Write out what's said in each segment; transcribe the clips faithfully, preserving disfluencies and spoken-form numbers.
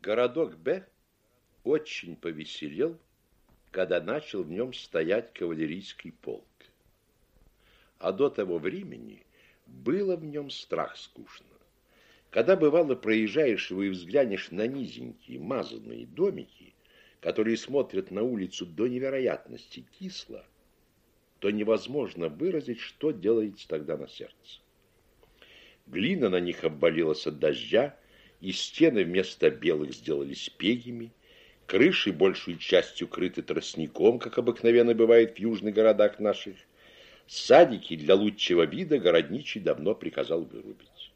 Городок Б очень повеселел, когда начал в нем стоять кавалерийский полк. А до того времени было в нем страх скучно. Когда, бывало, проезжаешь его и взглянешь на низенькие мазанные домики, которые смотрят на улицу до невероятности кисло, то невозможно выразить, что делается тогда на сердце. Глина на них обвалилась от дождя, и стены вместо белых сделались пегими, крыши большей частью крыты тростником, как обыкновенно бывает в южных городах наших. Садики для лучшего вида городничий давно приказал вырубить.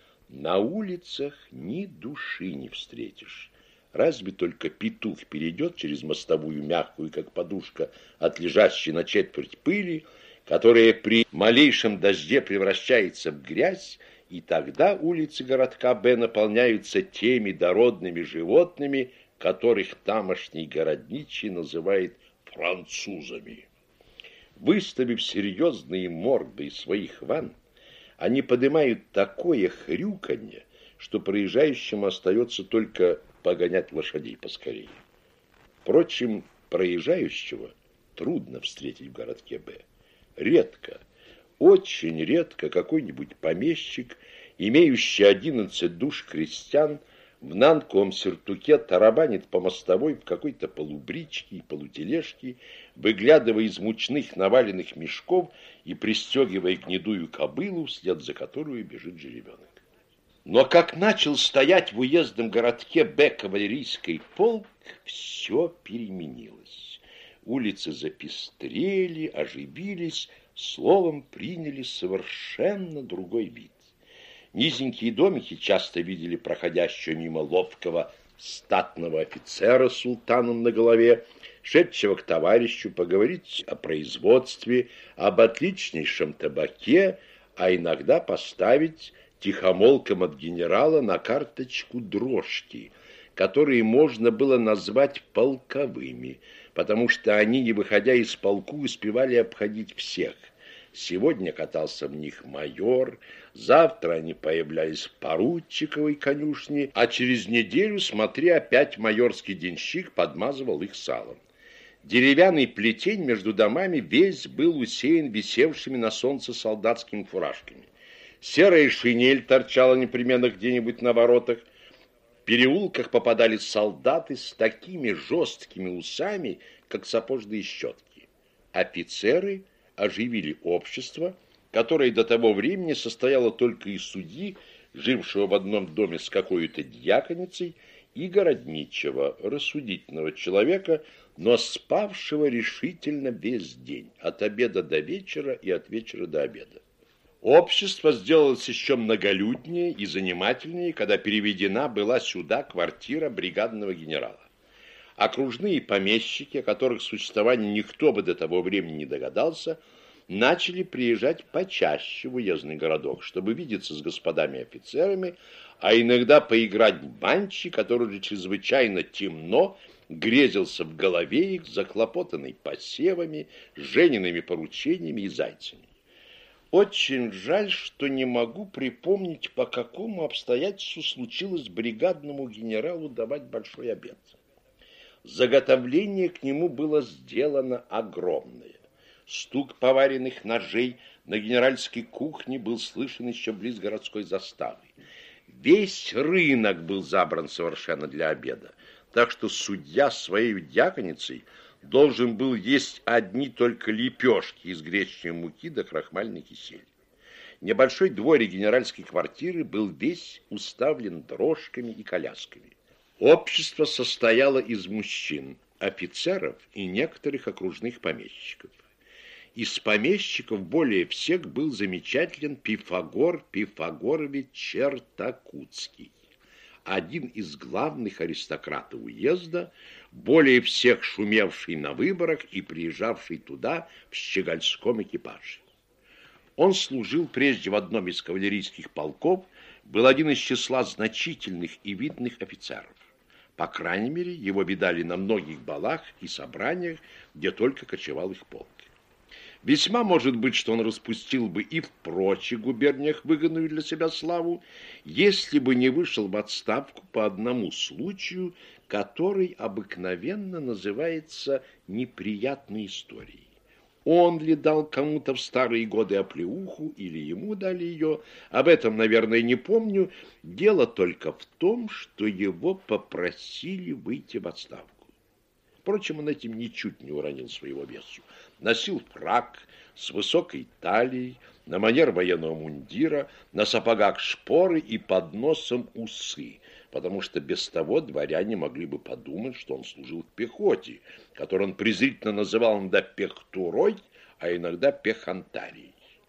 На улицах ни души не встретишь. Разве только петух перейдет через мостовую мягкую, как подушка, от лежащей на четверть пыли, которая при малейшем дожде превращается в грязь, и тогда улицы городка Б наполняются теми дородными животными, которых тамошний городничий называет французами. Выставив серьезные морды из своих ванн, они поднимают такое хрюканье, что проезжающему остается только погонять лошадей поскорее. Впрочем, проезжающего трудно встретить в городке Б. Редко, очень редко какой-нибудь помещик, имеющий одиннадцать душ крестьян, в нанковом сюртуке тарабанит по мостовой в какой-то полубричке и полутележке, выглядывая из мучных наваленных мешков и пристегивая гнедую кобылу, вслед за которую бежит жеребенок. Но как начал стоять в уездном городке Б кавалерийский полк, все переменилось. Улицы запестрели, оживились, словом, приняли совершенно другой вид. Низенькие домики часто видели проходящего мимо ловкого статного офицера с султаном на голове, шедшего к товарищу поговорить о производстве, об отличнейшем табаке, а иногда поставить тихомолком от генерала на карточку дрожки, которые можно было назвать полковыми, потому что они, не выходя из полку, успевали обходить всех. Сегодня катался в них майор, завтра они появлялись в поручиковой конюшне, а через неделю, смотри, опять майорский денщик подмазывал их салом. Деревянный плетень между домами весь был усеян висевшими на солнце солдатскими фуражками. Серая шинель торчала непременно где-нибудь на воротах. В переулках попадались солдаты с такими жесткими усами, как сапожные щетки. Офицеры оживили общество, которое до того времени состояло только из судьи, жившего в одном доме с какой-то дьяконицей, и городничего, рассудительного человека, но спавшего решительно весь день, от обеда до вечера и от вечера до обеда. Общество сделалось еще многолюднее и занимательнее, когда переведена была сюда квартира бригадного генерала. Окружные помещики, о которых существовании никто бы до того времени не догадался, начали приезжать почаще в уездный городок, чтобы видеться с господами офицерами, а иногда поиграть в банчи, который же чрезвычайно темно грезился в голове их, заклопотанный посевами, жениными поручениями и зайцами. Очень жаль, что не могу припомнить, по какому обстоятельству случилось бригадному генералу давать большой обед. Заготовление к нему было сделано огромное. Стук поваренных ножей на генеральской кухне был слышен еще близ городской заставы. Весь рынок был забран совершенно для обеда, так что судья своей дьяконицей должен был есть одни только лепешки из гречневой муки да крахмальной кисели. Небольшой дворик генеральской квартиры был весь уставлен дрожками и колясками. Общество состояло из мужчин, офицеров и некоторых окружных помещиков. Из помещиков более всех был замечателен Пифагор Пифагорович Чертакутский, один из главных аристократов уезда, более всех шумевший на выборах и приезжавший туда в щегольском экипаже. Он служил прежде в одном из кавалерийских полков, был один из числа значительных и видных офицеров. По крайней мере, его видали на многих балах и собраниях, где только кочевал их полк. Весьма может быть, что он распустил бы и в прочих губерниях выгодную для себя славу, если бы не вышел в отставку по одному случаю, который обыкновенно называется неприятной историей. Он ли дал кому-то в старые годы оплеуху, или ему дали ее, об этом, наверное, не помню. Дело только в том, что его попросили выйти в отставку. Впрочем, он этим ничуть не уронил своего весу. Носил фрак с высокой талией, на манер военного мундира, на сапогах шпоры и под носом усы, потому что без того дворяне могли бы подумать, что он служил в пехоте, которую он презрительно называл иногда пехтурой, а иногда пехантарией.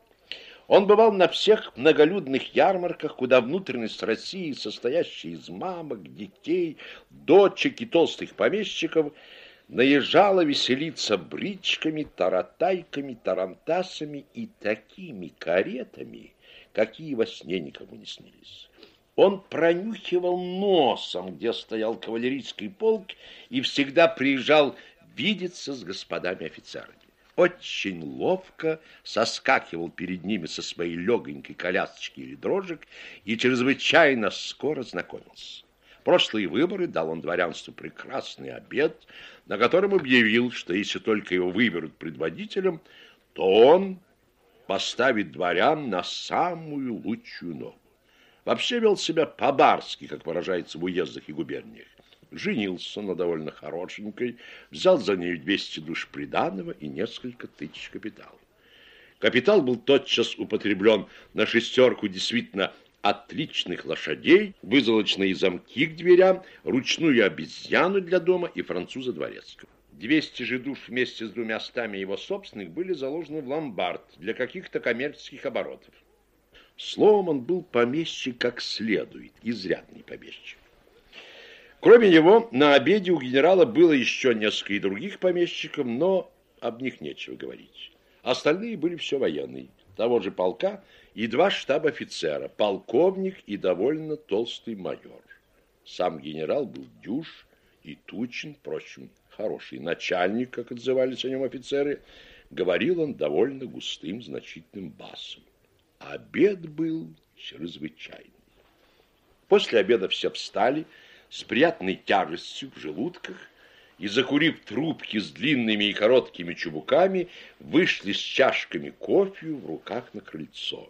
Он бывал на всех многолюдных ярмарках, куда внутренность России, состоящая из мамок, детей, дочек и толстых помещиков, наезжала веселиться бричками, таратайками, тарантасами и такими каретами, какие во сне никому не снились. Он пронюхивал носом, где стоял кавалерийский полк, и всегда приезжал видеться с господами офицерами. Очень ловко соскакивал перед ними со своей легонькой колясочки или дрожек и чрезвычайно скоро знакомился. В прошлые выборы дал он дворянству прекрасный обед, на котором объявил, что если только его выберут предводителем, то он поставит дворян на самую лучшую ногу. Вообще вел себя по-барски, как выражается в уездах и губерниях. Женился на довольно хорошенькой, взял за нею двести душ приданого и несколько тысяч капитала. Капитал был тотчас употреблен на шестерку действительно отличных лошадей, вызолочные замки к дверям, ручную обезьяну для дома и француза дворецкого. Двести же душ вместе с двумя стами его собственных были заложены в ломбард для каких-то коммерческих оборотов. Словом, он был помещик как следует, изрядный помещик. Кроме него, на обеде у генерала было еще несколько и других помещиков, но об них нечего говорить. Остальные были все военные, того же полка и два штаб-офицера, полковник и довольно толстый майор. Сам генерал был дюж и тучен, впрочем, хороший начальник, как отзывались о нем офицеры. Говорил он довольно густым, значительным басом. Обед был чрезвычайный. После обеда все встали с приятной тяжестью в желудках и, закурив трубки с длинными и короткими чубуками, вышли с чашками кофе в руках на крыльцо.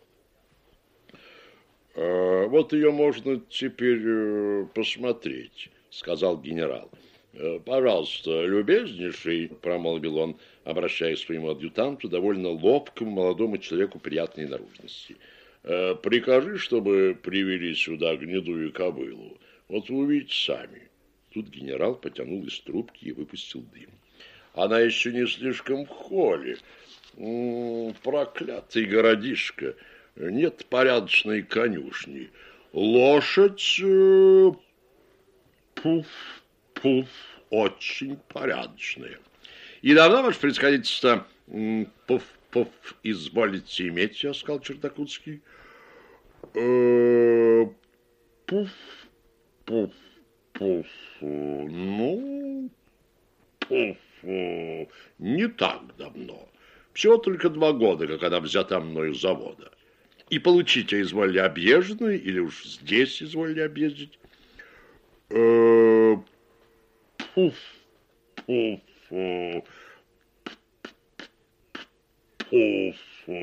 «Э, «Вот ее можно теперь э, посмотреть», — сказал генерал. «Э, «Пожалуйста, любезнейший», — промолвил он, обращаясь к своему адъютанту, довольно ловкому молодому человеку приятной наружности. «Э, «Прикажи, чтобы привели сюда гнедую кобылу. Вот вы увидите сами». Тут генерал потянул из трубки и выпустил дым. «Она еще не слишком в холле. М-м, проклятый городишко. Нет порядочной конюшни. Лошадь... Э, пуф, пуф, очень порядочная. И давно, ваше происходительство, пуф, пуф, изволите иметь, я сказал Чертакутский. Э, пуф, пуф, пуф, ну, пуф, не так давно. Всего только два года, как она взята мною с завода. И получите, изволили объезженную, или уж здесь изволили объездить. Э, пуф, пуф, пуф,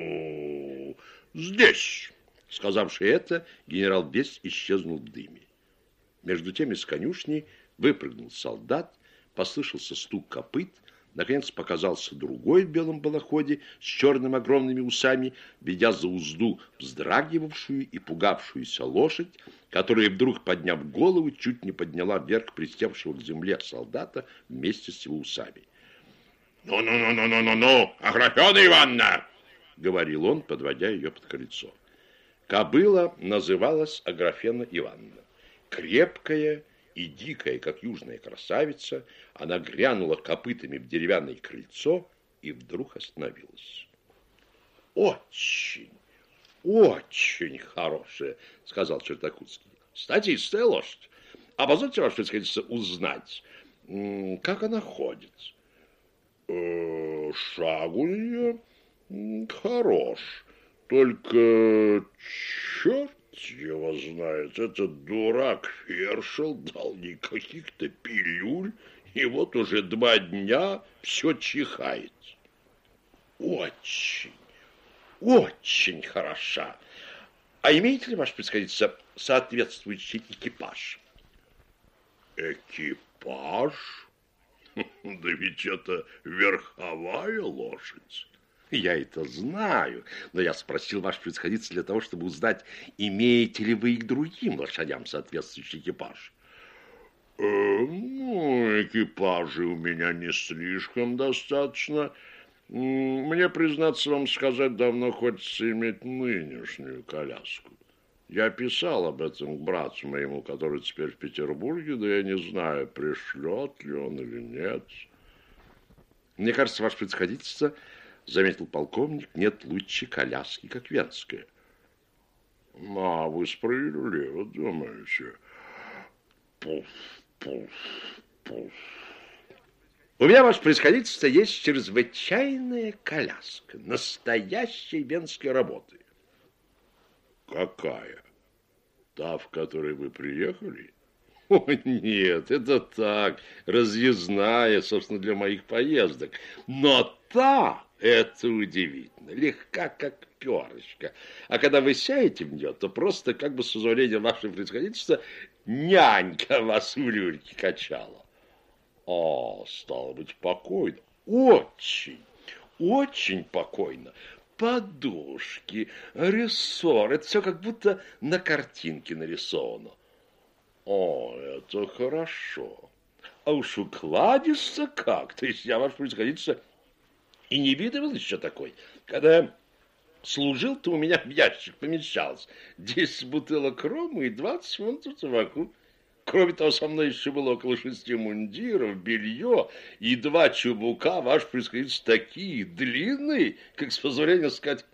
здесь. Сказавши это, генерал весь исчезнул в дыме. Между тем из конюшни выпрыгнул солдат, послышался стук копыт, наконец показался другой в белом балаходе с черными огромными усами, ведя за узду вздрагивавшую и пугавшуюся лошадь, которая вдруг, подняв голову, чуть не подняла вверх присевшего к земле солдата вместе с его усами. «Ну-ну-ну-ну-ну-ну, Аграфена Ивановна!» — говорил он, подводя ее под крыльцо. Кобыла называлась Аграфена Ивановна. Крепкая и дикая, как южная красавица, она грянула копытами в деревянное крыльцо и вдруг остановилась. «Очень, очень хорошая», — сказал Чертакутский. «Статистая лошадь. А позвольте, ваше происходительство, узнать, как она ходит?» э, «Шаг у нее Хорош. Только черт его знает, этот дурак Фершел дал ей каких-то пилюль, и вот уже два дня все чихает. Очень, очень хороша. А имеете ли, ваше превосходительство, соответствующий экипаж? Экипаж? Да ведь это верховая лошадь. Я это знаю, но я спросил ваше превосходительство для того, чтобы узнать, имеете ли вы и к другим лошадям соответствующий экипаж. Э, ну, экипажей у меня не слишком достаточно. Мне, признаться вам сказать, давно хочется иметь нынешнюю коляску. Я писал об этом к брату моему, который теперь в Петербурге, да я не знаю, пришлет ли он или нет. Мне кажется, ваше превосходительство, заметил полковник, нет лучше коляски, как венская. А вы справедливо думаете. Пуф, пуф, пуф. У меня, ваше превосходительство, есть чрезвычайная коляска, настоящей венской работы. Какая? Та, в которой вы приехали? О, нет, это так, разъездная, собственно, для моих поездок. Но та, это удивительно, легка, как перышко. А когда вы сядете в нее, то просто, как бы с позволения вашего превосходительства, нянька вас в люльке качала. А, стало быть, покойно. Очень, очень покойно. Подушки, рессор, это все как будто на картинке нарисовано. О, это хорошо. А уж укладишься как. То есть я, ваше превосходительство, и не видывал еще такой. Когда я служил, то у меня в ящик помещалось десять бутылок рома и двадцать фунтов табаку. Кроме того, со мной еще было около шести мундиров, белье и два чубука, ваше превосходительство, такие длинные, как, с позволения сказать,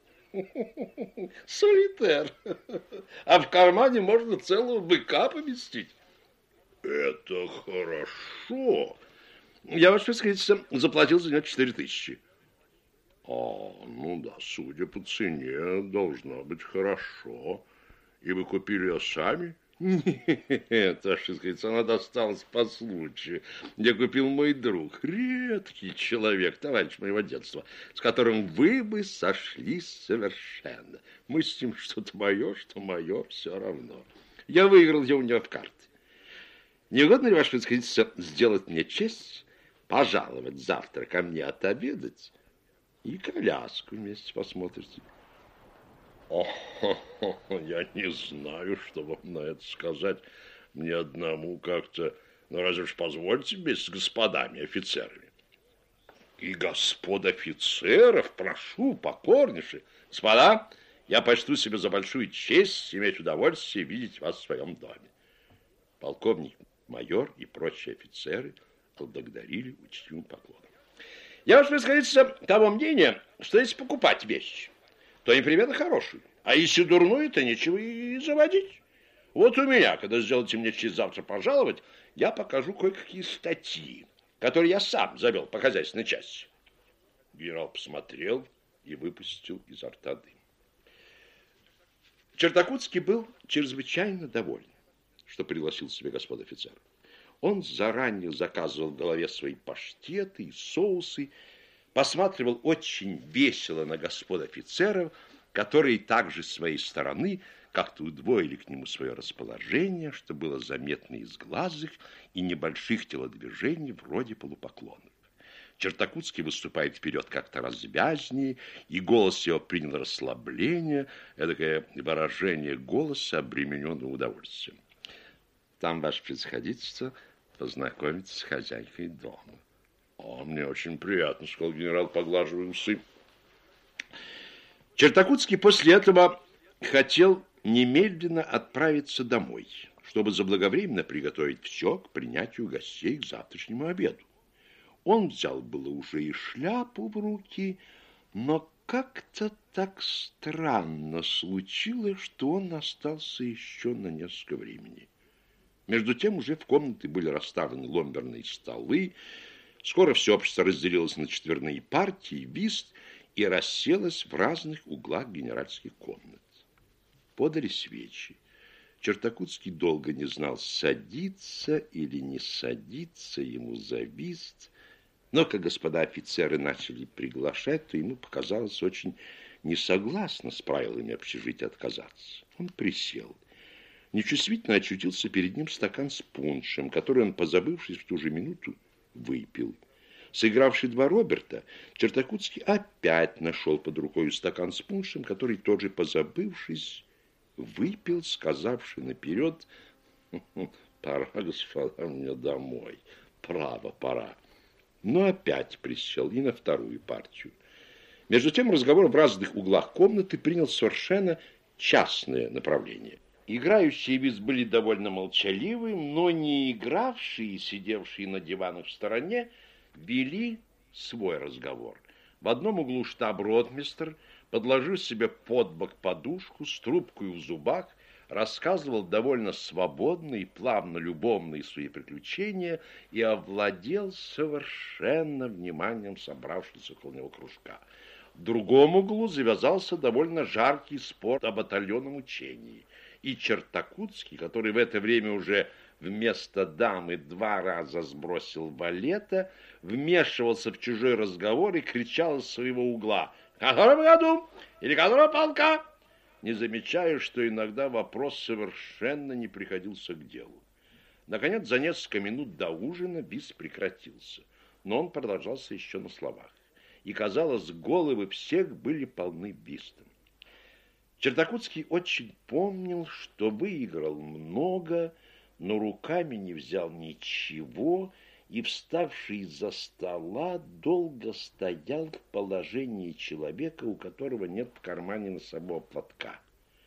солитер. А в кармане можно целого быка поместить. Это хорошо. Я, ваше превосходительство, заплатил за него четыре тысячи. А, ну да, судя по цене, должно быть хорошо. И вы купили ее сами? Нет, ваше превосходительство, она досталась по случаю. Я купил мой друг, редкий человек, товарищ моего детства, с которым вы бы сошлись совершенно. Мы с ним что-то мое, что мое, все равно. Я выиграл ее у него в карты. Не угодно ли, ваше превосходительство, сделать мне честь, пожаловать завтра ко мне отобедать и коляску вместе посмотрите? О, я не знаю, что вам на это сказать. Мне одному как-то... Ну, разве ж позвольте вместе с господами офицерами. И господ офицеров, прошу, покорнейше. Господа, я почту себе за большую честь иметь удовольствие видеть вас в своем доме. Полковник, майор и прочие офицеры поблагодарили учтивым поклоном. Я, ваше превосходительство, того мнения, что если покупать вещи, то непременно хорошую. А если дурную, то нечего и заводить. Вот у меня, когда сделаете мне честь завтра пожаловать, я покажу кое-какие статьи, которые я сам завел по хозяйственной части. Генерал посмотрел и выпустил изо рта дым. Чертакутский был чрезвычайно доволен, что пригласил себе господ офицеров. Он заранее заказывал в голове свои паштеты и соусы, посматривал очень весело на господ офицеров, которые также с своей стороны как-то удвоили к нему свое расположение, что было заметно из глаз их и небольших телодвижений вроде полупоклонов. Чертакутский выступает вперед как-то развязнее, и голос его принял расслабление, эдакое выражение голоса, обремененного удовольствием. Там, ваше превосходительство, познакомиться с хозяйкой дома. А мне очень приятно, сказал генерал, поглаживая усы. Чертакутский после этого хотел немедленно отправиться домой, чтобы заблаговременно приготовить все к принятию гостей к завтрашнему обеду. Он взял было уже и шляпу в руки, но как-то так странно случилось, что он остался еще на несколько времени. Между тем уже в комнате были расставлены ломберные столы, скоро все общество разделилось на четверные партии, вист, и расселась в разных углах генеральских комнат. Подали свечи. Чертакутский долго не знал, садиться или не садиться, ему завист. Но, как господа офицеры начали приглашать, то ему показалось очень несогласно с правилами общежития отказаться. Он присел. Нечувствительно очутился перед ним стакан с пуншем, который он, позабывшись в ту же минуту, выпил. Сыгравший два Роберта, Чертакутский опять нашел под рукой стакан с пуншем, который, тот же позабывшись, выпил, сказавши наперед: «Пора, господа, мне домой. Право, пора». Но опять присел и на вторую партию. Между тем разговор в разных углах комнаты принял совершенно частное направление. Играющие виз были довольно молчаливы, но не игравшие, сидевшие на диванах в стороне, вели свой разговор. В одном углу штаб-ротмистр, подложив себе под бок подушку с трубкой в зубах, рассказывал довольно свободно и плавно любовные свои приключения и овладел совершенно вниманием собравшихся около него кружка. В другом углу завязался довольно жаркий спор о батальонном учении, и Чертакутский, который в это время уже вместо дамы два раза сбросил валета, вмешивался в чужой разговор и кричал из своего угла: «В котором году? Или которого полка?» не замечая, что иногда вопрос совершенно не приходился к делу. Наконец, за несколько минут до ужина бис прекратился, но он продолжался еще на словах, и, казалось, головы всех были полны бистом. Чертакутский очень помнил, что выиграл много, но руками не взял ничего, и, вставший из-за стола, долго стоял в положении человека, у которого нет в кармане носового платка.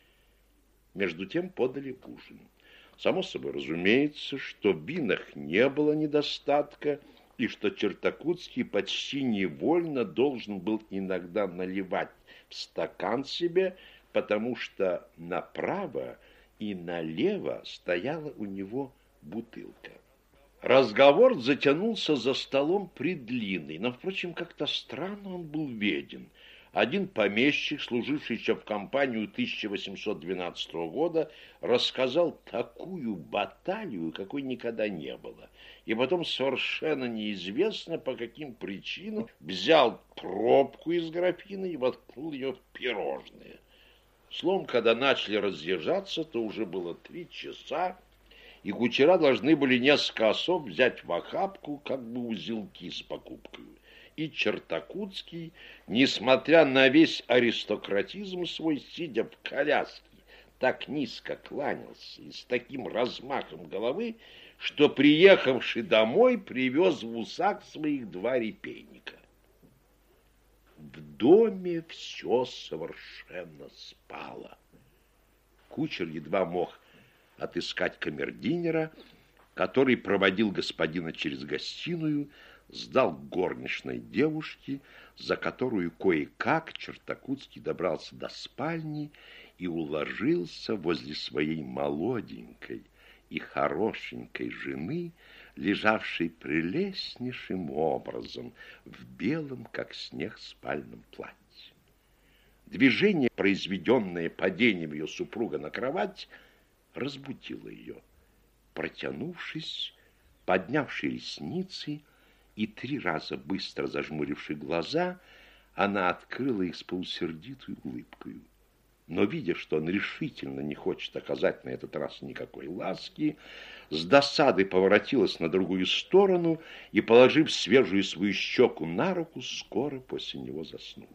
Между тем подали ужин. Само собой разумеется, что в винах не было недостатка, и что Чертакутский почти невольно должен был иногда наливать в стакан себе, потому что направо и налево стояла у него бутылка. Разговор затянулся за столом предлинный, но, впрочем, как-то странно он был веден. Один помещик, служивший еще в кампанию тысяча восемьсот двенадцатого года, рассказал такую баталию, какой никогда не было. И потом совершенно неизвестно, по каким причинам, взял пробку из графины и воткнул ее в пирожные. Словом, когда начали разъезжаться, то уже было три часа, и кучера должны были несколько особ взять в охапку, как бы узелки с покупкой. И Чертакутский, несмотря на весь аристократизм свой, сидя в коляске, так низко кланялся и с таким размахом головы, что, приехавший домой, привез в усах своих два репейника. В доме все совершенно спало. Кучер едва мог отыскать камердинера, который проводил господина через гостиную, сдал горничной девушке, за которую кое-как Чертакутский добрался до спальни и уложился возле своей молоденькой и хорошенькой жены, лежавшей прелестнейшим образом в белом, как снег, спальном платье. Движение, произведенное падением ее супруга на кровать, разбудило ее. Протянувшись, поднявши ресницы и три раза быстро зажмуривши глаза, она открыла их с полусердитой улыбкой. Но, видя, что он решительно не хочет оказать на этот раз никакой ласки, с досадой поворотилась на другую сторону и, положив свежую свою щеку на руку, скоро после него заснула.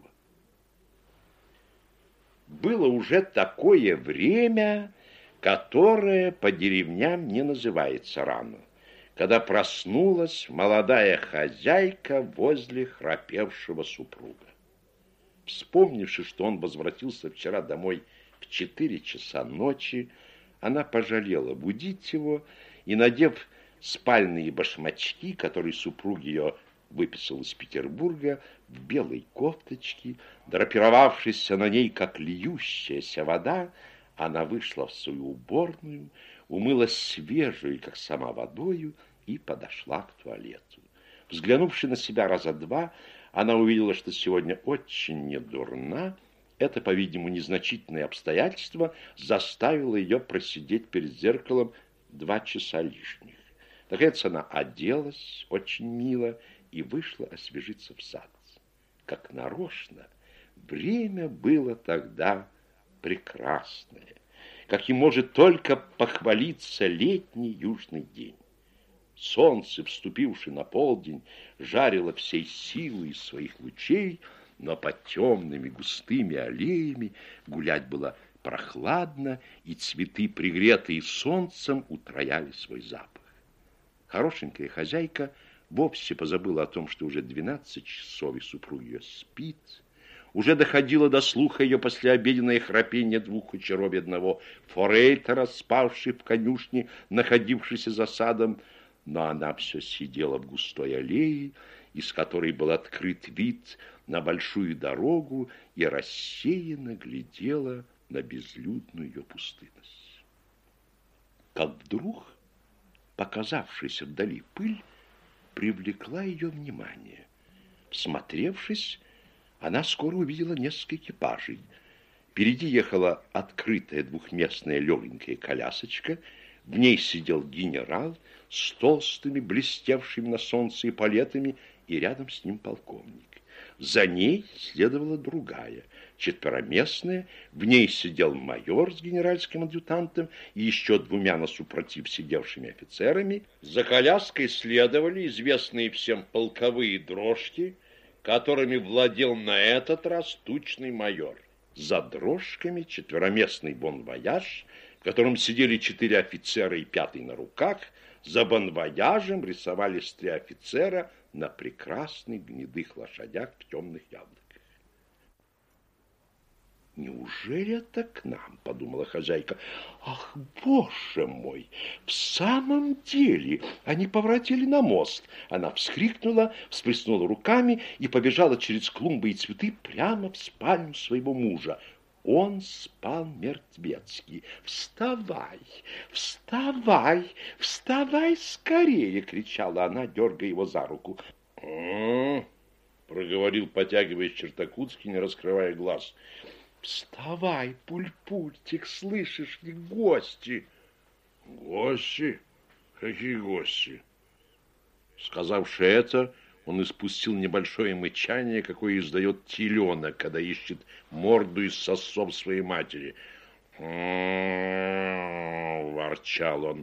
Было уже такое время, которое по деревням не называется рано, когда проснулась молодая хозяйка возле храпевшего супруга. Вспомнивши, что он возвратился вчера домой в четыре часа ночи, она пожалела будить его и, надев спальные башмачки, которые супруг ее выписал из Петербурга, в белой кофточке, драпировавшись на ней, как льющаяся вода, она вышла в свою уборную, умылась свежей, как сама, водою и подошла к туалету. Взглянувши на себя раза два, Она увидела, что сегодня очень недурна. Это, по-видимому, незначительное обстоятельство заставило ее просидеть перед зеркалом два часа лишних. Наконец она оделась очень мило и вышла освежиться в сад. Как нарочно, время было тогда прекрасное, каким может только похвалиться летний южный день. Солнце, вступившее на полдень, жарило всей силой своих лучей, но под темными густыми аллеями гулять было прохладно, и цветы, пригретые солнцем, утрояли свой запах. Хорошенькая хозяйка вовсе позабыла о том, что уже двенадцать часов, и супруг ее спит. Уже доходило до слуха ее послеобеденное храпение двух кучеров и одного форейтера, спавший в конюшне, находившийся за садом, но она все сидела в густой аллее, из которой был открыт вид на большую дорогу, и рассеянно глядела на безлюдную ее пустынность. Как вдруг показавшаяся вдали пыль привлекла ее внимание. Всмотревшись, она скоро увидела несколько экипажей. Впереди ехала открытая двухместная легенькая колясочка, в ней сидел генерал с толстыми, блестевшими на солнце эполетами, и рядом с ним полковник. За ней следовала другая, четвероместная, в ней сидел майор с генеральским адъютантом и еще двумя насупротив сидевшими офицерами. За коляской следовали известные всем полковые дрожки, которыми владел на этот раз тучный майор. За дрожками четвероместный бонвояж, в котором сидели четыре офицера и пятый на руках. За бонвояжем рисовались три офицера на прекрасных гнедых лошадях в темных яблоках. «Неужели это к нам?» — подумала хозяйка. «Ах, боже мой! В самом деле они поворотили на мост!» Она вскрикнула, всплеснула руками и побежала через клумбы и цветы прямо в спальню своего мужа. Он спал мертвецки. «Вставай! Вставай! Вставай скорее!» — кричала она, дергая его за руку. «А-а-а!» — проговорил, потягиваясь Чертакутский, не раскрывая глаз. «Вставай, Пульпультик, слышишь ли, гости?» «Гости? Какие гости?» Сказавши это, он испустил небольшое мычание, какое издает теленок, когда ищет морду из сосов своей матери. «А-а-а!» — ворчал он.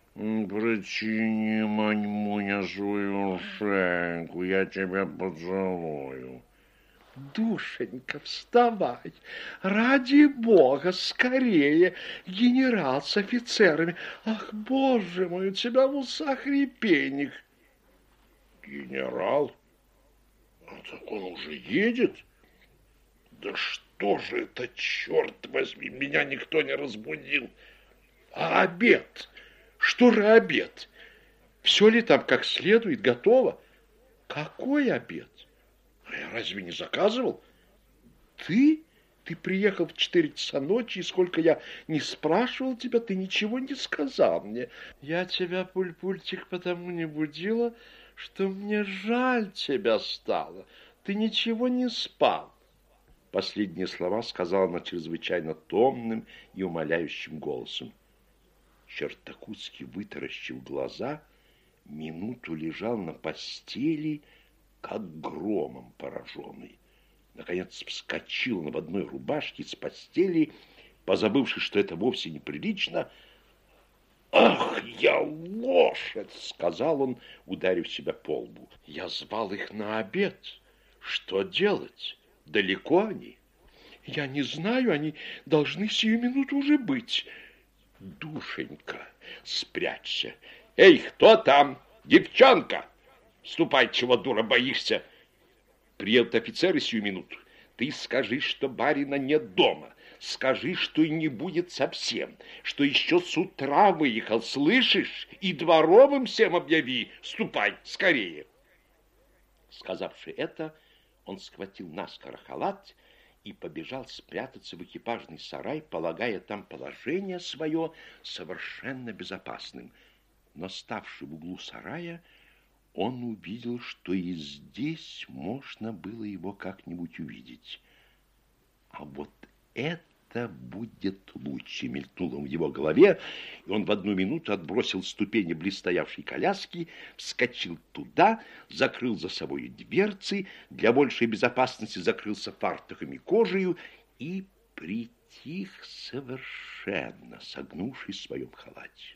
«Причини, Маньмуня, свою шеньку, я тебя поцелую». «Душенька, вставай! Ради бога, скорее! Генерал с офицерами! Ах, боже мой, у тебя в усах репейник!» «Генерал? А так он уже едет? Да что же это, черт возьми, меня никто не разбудил! А обед? Что же обед? Все ли там как следует, готово? Какой обед? А я разве не заказывал? Ты? Ты приехал в четыре часа ночи, и сколько я не спрашивал тебя, ты ничего не сказал мне. Я тебя, Пульпультик, потому не будила, что мне жаль тебя стало. Ты ничего не спал. Последние слова сказала она чрезвычайно томным и умоляющим голосом. Чертакутский, вытаращив глаза, минуту лежал на постели, как громом пораженный. Наконец вскочил на в одной рубашке с постели, позабывши, что это вовсе неприлично. «Ах, я лошадь!» — сказал он, ударив себя по лбу. «Я звал их на обед. Что делать? Далеко они? Я не знаю, они должны сию минуту уже быть. Душенька, спрячься. Эй, кто там? Девчонка! Ступай, чего, дура, боишься? Приедут офицеры сию минуту. Ты скажи, что барина нет дома. Скажи, что и не будет совсем, что еще с утра выехал, слышишь? И дворовым всем объяви. Ступай, скорее!» Сказавши это, он схватил наскоро халат и побежал спрятаться в экипажный сарай, полагая там положение свое совершенно безопасным. Но, ставший в углу сарая, он увидел, что и здесь можно было его как-нибудь увидеть. А вот это будет лучше, мелькнуло в его голове, и он в одну минуту отбросил ступени близстоявшей коляски, вскочил туда, закрыл за собой дверцы, для большей безопасности закрылся фартуками кожею и притих совершенно, согнувшись в своем халате.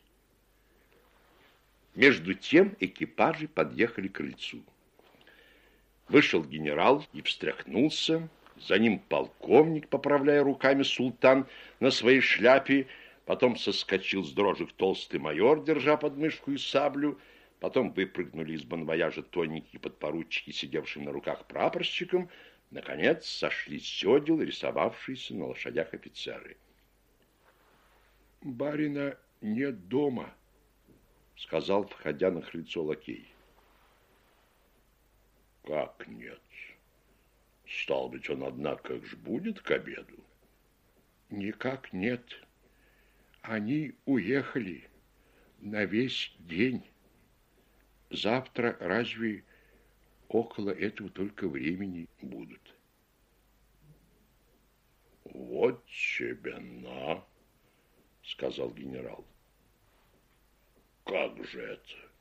Между тем экипажи подъехали к крыльцу. Вышел генерал и встряхнулся. За ним полковник, поправляя руками султан на своей шляпе. Потом соскочил с дрожек толстый майор, держа под мышку и саблю. Потом выпрыгнули из бонвояжа тоненькие подпоручики, сидевшим на руках прапорщиком. Наконец сошли с седел рисовавшиеся на лошадях офицеры. «Барина нет дома», — сказал, входя на крыльцо лакей. «Как нет? Стал быть, он, однако, как же будет к обеду?» «Никак нет. Они уехали на весь день. Завтра разве около этого только времени будут?» «Вот тебе на», — сказал генерал. «Как же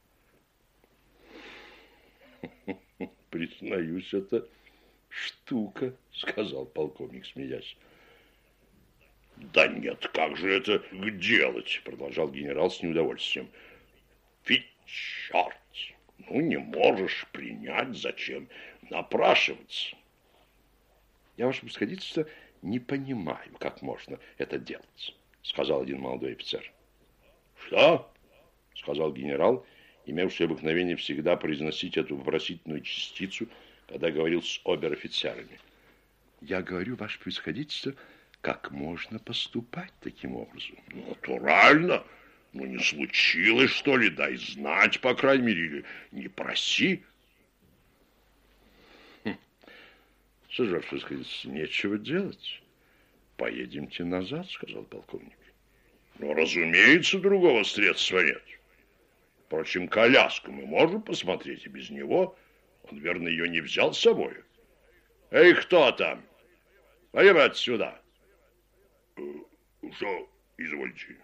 это?» «Признаюсь, это штука», — сказал полковник, смеясь. «Да нет, как же это делать?» — продолжал генерал с неудовольствием. «Ведь черт, ну не можешь принять, зачем напрашиваться?» «Я, ваше превосходительство, не понимаю, как можно это делать», — сказал один молодой офицер. «Что?» — сказал генерал, имевший обыкновение всегда произносить эту вопросительную частицу, когда говорил с обер-офицерами. «Я говорю, ваше превосходительство, как можно поступать таким образом?» «Натурально. Ну, не случилось, что ли? Дай знать, по крайней мере, или не проси». Хм. «Что же, ваше превосходительство, нечего делать? Поедемте назад», — сказал полковник. «Ну, разумеется, другого средства нет. Впрочем, коляску мы можем посмотреть и без него. Он, верно, ее не взял с собой. Эй, кто там? Пойдем отсюда». «Что, извольте?»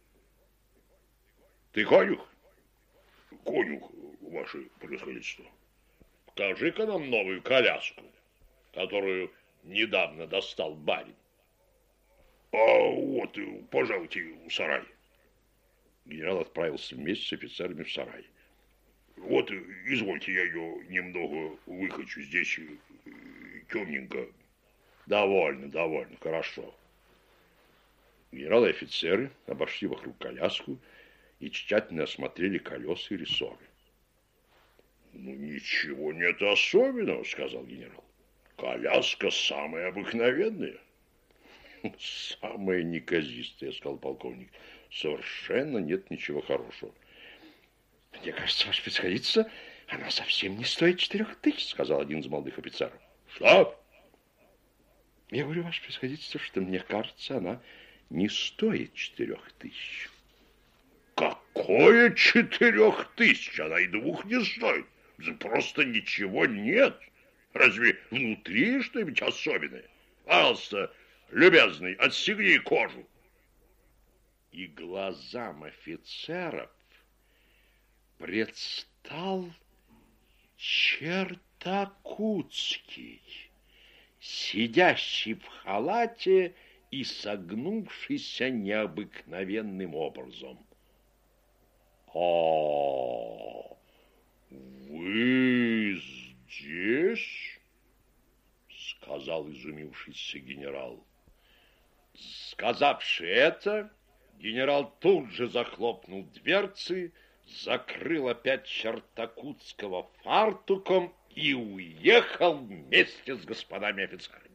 «Ты конюх?» «Конюх, ваше превосходительство». «Покажи-ка нам новую коляску, которую недавно достал барин». «А вот, пожалуйте, в сарай». Генерал отправился вместе с офицерами в сарай. «Вот, извольте, я ее немного выхочу, здесь темненько». «Довольно, довольно, хорошо». Генерал и офицеры обошли вокруг коляску и тщательно осмотрели колеса и рессоры. «Ну, ничего нет особенного», — сказал генерал. «Коляска самая обыкновенная». «Самая неказистая», — сказал полковник. «Совершенно нет ничего хорошего». «Мне кажется, ваше превосходительство, она совсем не стоит четырех тысяч», — сказал один из молодых офицеров. «Что?» «Я говорю, ваше превосходительство, что мне кажется, она не стоит четырех тысяч». «Какое четырех тысяч? Она и двух не стоит. Просто ничего нет. Разве внутри что-нибудь особенное? Пожалуйста, любезный, отстегни кожу». И глазам офицеров предстал Чертакутский, сидящий в халате и согнувшийся необыкновенным образом. «А, вы здесь?» — сказал изумившийся генерал. Сказавши это, генерал тут же захлопнул дверцы, закрыл опять Чертакутского фартуком и уехал вместе с господами офицерами.